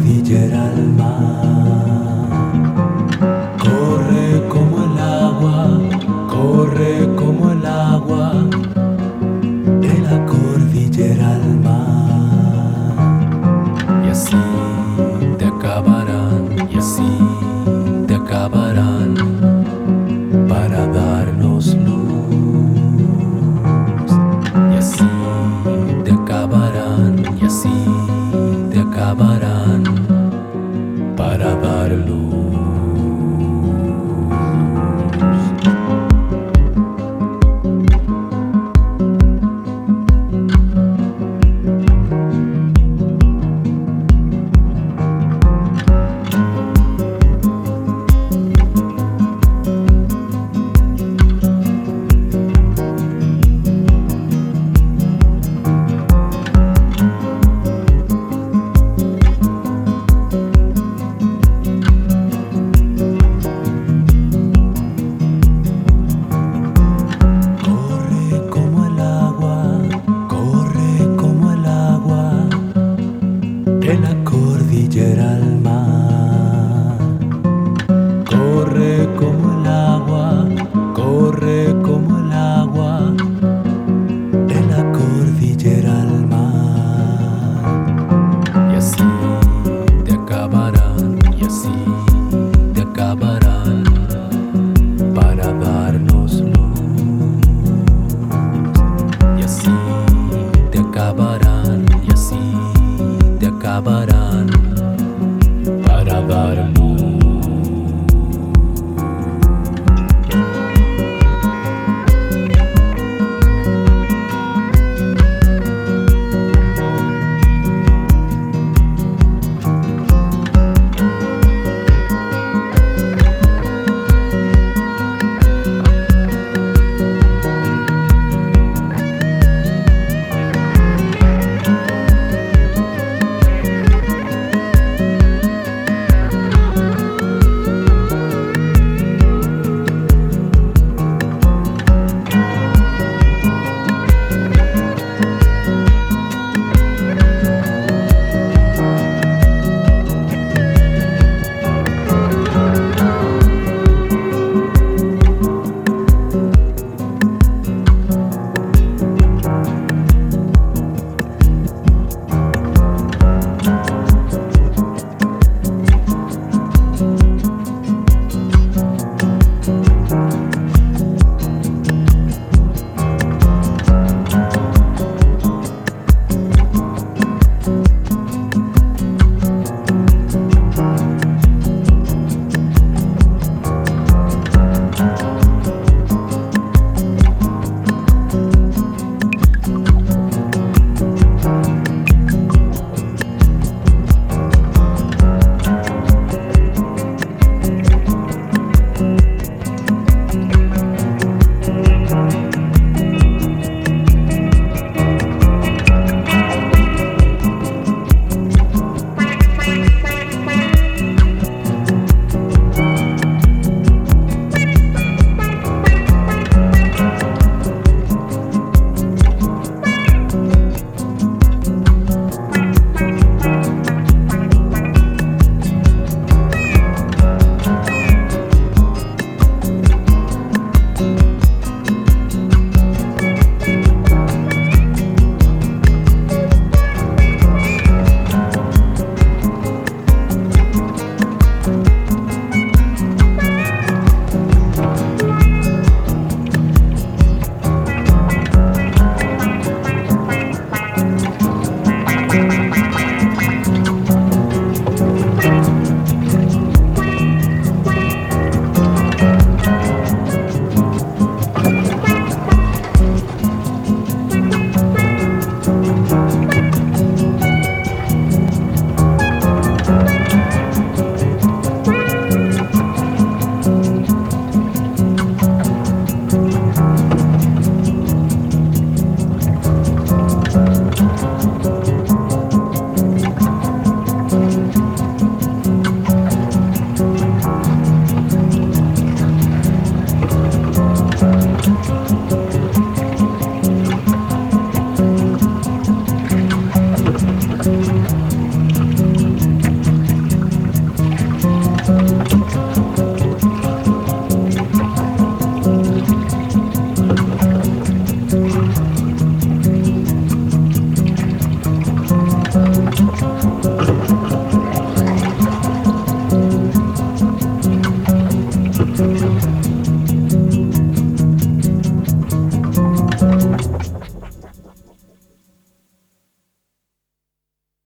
cordillera al mar. Corre como el agua, corre como el agua, de la cordillera al mar. Y así te acabarán, y así te acabarán, para darnos luz. Y así te acabarán, y así te acabarán, para dar luz. De la cordillera al mar. Corre como el agua, corre como el agua, de la cordillera al mar. Y así te acabarán, y así te acabarán, para darnos luz. Y así te acabarán, y así te acabarán,